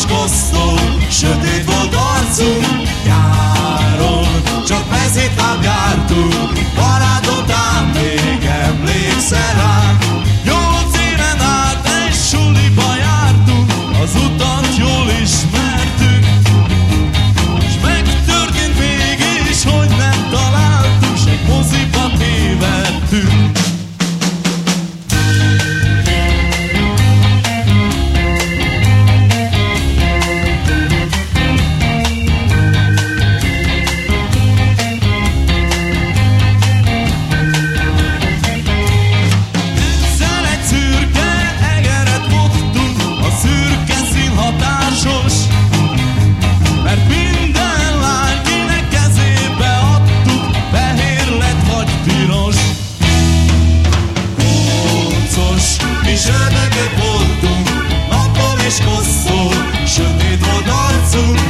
kosztol, sötét volt arcunk. Nyáron csak mezitláb jártunk, barát után még emlékszel ránk. 8 éven át egy suliba jártunk, az utat jól ismertük, s megtörtént mégis, hogy nem találtuk, s egy moziba tévedtünk. Mert minden lány, kinek kezébe adtuk, fehér lett vagy piros. Kócos, mi zsebegek voltunk, nappal és kosszol, sötét volt arcunk.